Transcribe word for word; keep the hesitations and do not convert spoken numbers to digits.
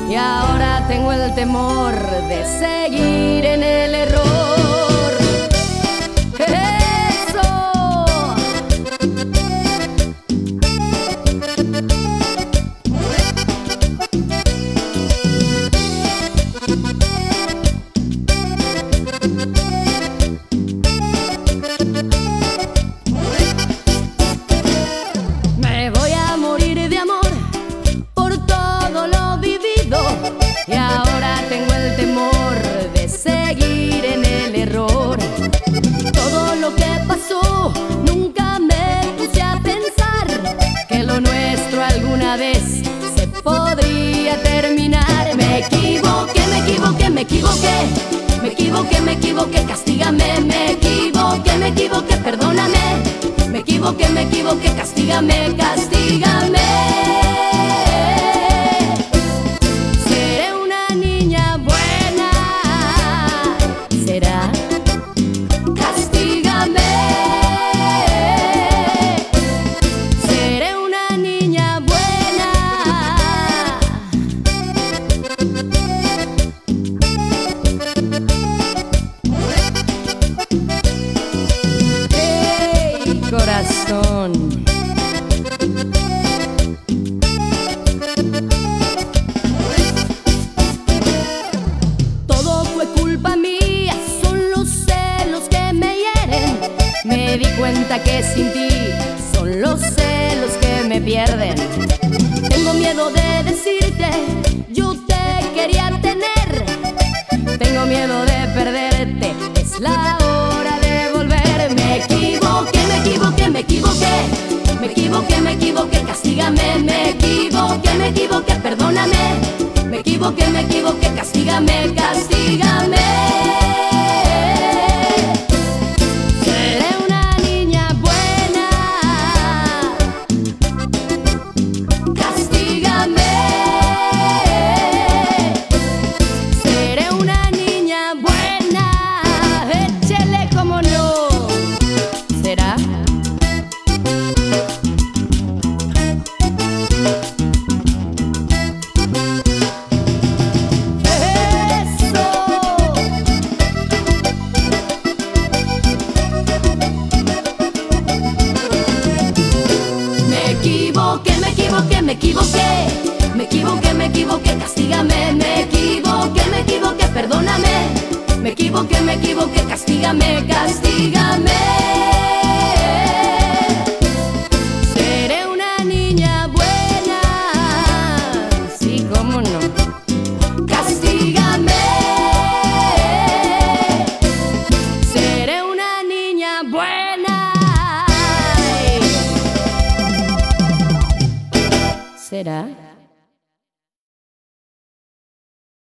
y ahora tengo el temor de seguir en el error. ¡Eso! Me voy a morir de amor por todo lo vivido, y ahora tengo el temor de seguir en el error. Todo lo que pasó, nunca me puse a pensar que lo nuestro alguna vez se podría terminar. Me equivoqué, me equivoqué, me equivoqué, me equivoqué, me equivoqué, castígame. Me equivoqué, me equivoqué, perdóname. Me equivoqué, me equivoqué, castígame, castígame. Seré una niña buena, será. Castígame. Seré una niña buena. Hey, corazón. Todo fue culpa mía, son los celos que me hieren. Me di cuenta que sin ti son los celos que me pierden. Tengo miedo de decirte, yo te quería tener. Tengo miedo de perderte, es la hora de volver. Me equivoqué, me equivoqué, me equivoqué. Me equivoqué, me equivoqué, castígame. Me equivoqué, me equivoqué, perdóname. Me equivoqué, me equivoqué, castígame, castígame. Seré una niña buena. Castígame. Seré una niña buena. Échele como no. ¿Será? Me equivoqué, me equivoqué, me equivoqué. Me equivoqué, me equivoqué, castígame. Me equivoqué, me equivoqué, perdóname. Me equivoqué, me equivoqué, castígame, castígame. Seré una niña buena. Sí, cómo no. Castígame. Seré una niña buena. ¿Será?